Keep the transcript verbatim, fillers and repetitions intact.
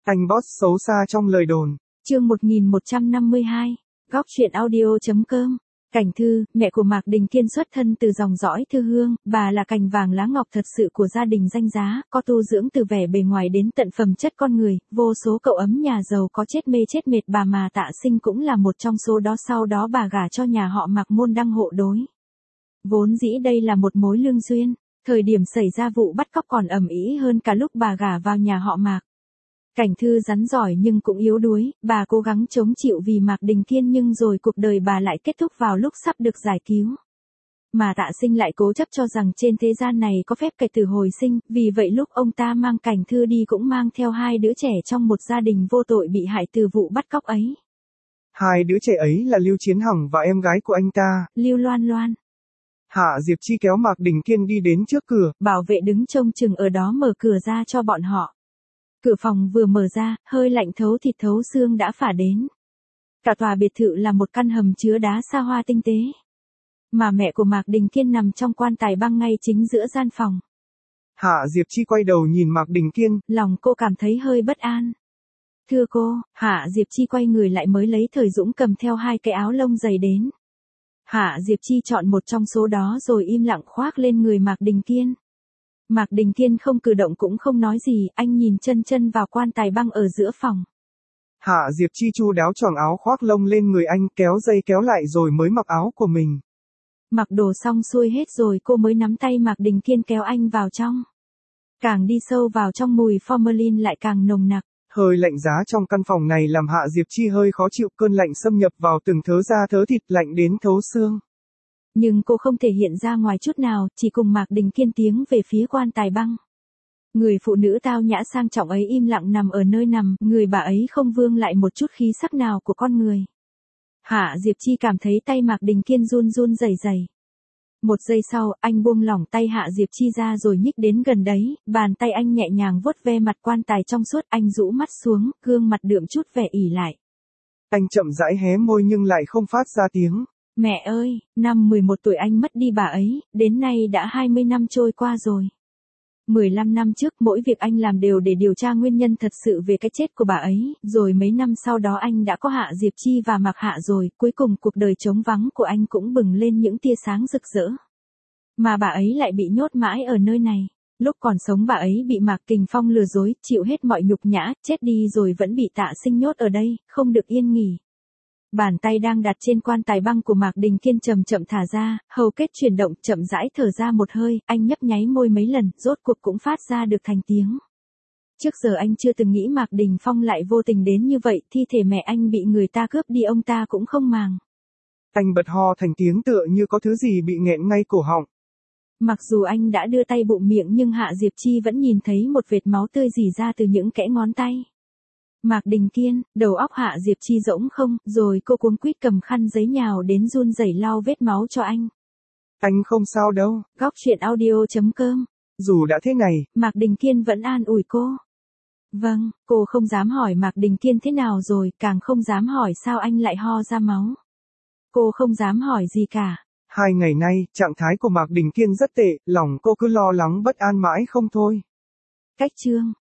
Anh boss xấu xa trong lời đồn. Chương một nghìn một trăm năm mươi hai, góc truyện audio.com. Cảnh Thư, mẹ của Mạc Đình Kiên xuất thân từ dòng dõi Thư Hương, bà là cành vàng lá ngọc thật sự của gia đình danh giá, có tu dưỡng từ vẻ bề ngoài đến tận phẩm chất con người, vô số cậu ấm nhà giàu có chết mê chết mệt bà mà Tạ Sinh cũng là một trong số đó. Sau đó bà gả cho nhà họ Mạc môn đăng hộ đối. Vốn dĩ đây là một mối lương duyên, thời điểm xảy ra vụ bắt cóc còn ầm ĩ hơn cả lúc bà gả vào nhà họ Mạc. Cảnh Thư rắn giỏi nhưng cũng yếu đuối, bà cố gắng chống chịu vì Mạc Đình Kiên nhưng rồi cuộc đời bà lại kết thúc vào lúc sắp được giải cứu. Mà Tạ Sinh lại cố chấp cho rằng trên thế gian này có phép cải tử hồi sinh, vì vậy lúc ông ta mang Cảnh Thư đi cũng mang theo hai đứa trẻ trong một gia đình vô tội bị hại từ vụ bắt cóc ấy. Hai đứa trẻ ấy là Lưu Chiến Hằng và em gái của anh ta, Lưu Loan Loan. Hạ Diệp Chi kéo Mạc Đình Kiên đi đến trước cửa. Bảo vệ đứng trông chừng ở đó mở cửa ra cho bọn họ. Cửa phòng vừa mở ra, hơi lạnh thấu thịt thấu xương đã phả đến. Cả tòa biệt thự là một căn hầm chứa đá xa hoa tinh tế. Mà mẹ của Mạc Đình Kiên nằm trong quan tài băng ngay chính giữa gian phòng. Hạ Diệp Chi quay đầu nhìn Mạc Đình Kiên. Lòng cô cảm thấy hơi bất an. Thưa cô, Hạ Diệp Chi quay người lại mới lấy thời dũng cầm theo hai cái áo lông dày đến. Hạ Diệp Chi chọn một trong số đó rồi im lặng khoác lên người Mạc Đình Kiên. Mạc Đình Kiên không cử động cũng không nói gì, anh nhìn chân chân vào quan tài băng ở giữa phòng. Hạ Diệp Chi chu đáo choàng áo khoác lông lên người anh, kéo dây kéo lại rồi mới mặc áo của mình. Mặc đồ xong xuôi hết rồi cô mới nắm tay Mạc Đình Kiên kéo anh vào trong. Càng đi sâu vào trong mùi formalin lại càng nồng nặc. Hơi lạnh giá trong căn phòng này làm Hạ Diệp Chi hơi khó chịu, cơn lạnh xâm nhập vào từng thớ da thớ thịt, lạnh đến thấu xương. Nhưng cô không thể hiện ra ngoài chút nào, chỉ cùng Mạc Đình Kiên tiến về phía quan tài băng. Người phụ nữ tao nhã sang trọng ấy im lặng nằm ở nơi nằm, người bà ấy không vương lại một chút khí sắc nào của con người. Hạ Diệp Chi cảm thấy tay Mạc Đình Kiên run run rẩy rẩy. Một giây sau, anh buông lỏng tay Hạ Diệp Chi ra rồi nhích đến gần đấy, bàn tay anh nhẹ nhàng vuốt ve mặt quan tài trong suốt, anh rũ mắt xuống, gương mặt đượm chút vẻ ỉ lại. Anh chậm rãi hé môi nhưng lại không phát ra tiếng. Mẹ ơi, năm mười một tuổi anh mất đi bà ấy, đến nay đã hai mươi năm trôi qua rồi. mười lăm năm trước mỗi việc anh làm đều để điều tra nguyên nhân thật sự về cái chết của bà ấy, rồi mấy năm sau đó anh đã có Hạ Diệp Chi và Mạc Hạ rồi, cuối cùng cuộc đời trống vắng của anh cũng bừng lên những tia sáng rực rỡ. Mà bà ấy lại bị nhốt mãi ở nơi này. Lúc còn sống bà ấy bị Mạc Kình Phong lừa dối, chịu hết mọi nhục nhã, chết đi rồi vẫn bị Tạ Sinh nhốt ở đây, không được yên nghỉ. Bàn tay đang đặt trên quan tài băng của Mạc Đình Kiên chậm chậm thả ra, hầu kết chuyển động, chậm rãi thở ra một hơi, anh nhấp nháy môi mấy lần, rốt cuộc cũng phát ra được thành tiếng. Trước giờ anh chưa từng nghĩ Mạc Đình Phong lại vô tình đến như vậy, thi thể mẹ anh bị người ta cướp đi ông ta cũng không màng. Anh bật ho thành tiếng tựa như có thứ gì bị nghẹn ngay cổ họng. Mặc dù anh đã đưa tay bụng miệng nhưng Hạ Diệp Chi vẫn nhìn thấy một vệt máu tươi rỉ ra từ những kẽ ngón tay. Mạc Đình Kiên, đầu óc Hạ Diệp Chi rỗng không, rồi cô cuống quýt cầm khăn giấy nhào đến run rẩy lau vết máu cho anh. Anh không sao đâu. Góc truyện audio.com. Dù đã thế này, Mạc Đình Kiên vẫn an ủi cô. Vâng, cô không dám hỏi Mạc Đình Kiên thế nào rồi, càng không dám hỏi sao anh lại ho ra máu. Cô không dám hỏi gì cả. Hai ngày nay, trạng thái của Mạc Đình Kiên rất tệ, lòng cô cứ lo lắng bất an mãi không thôi. Cách chương.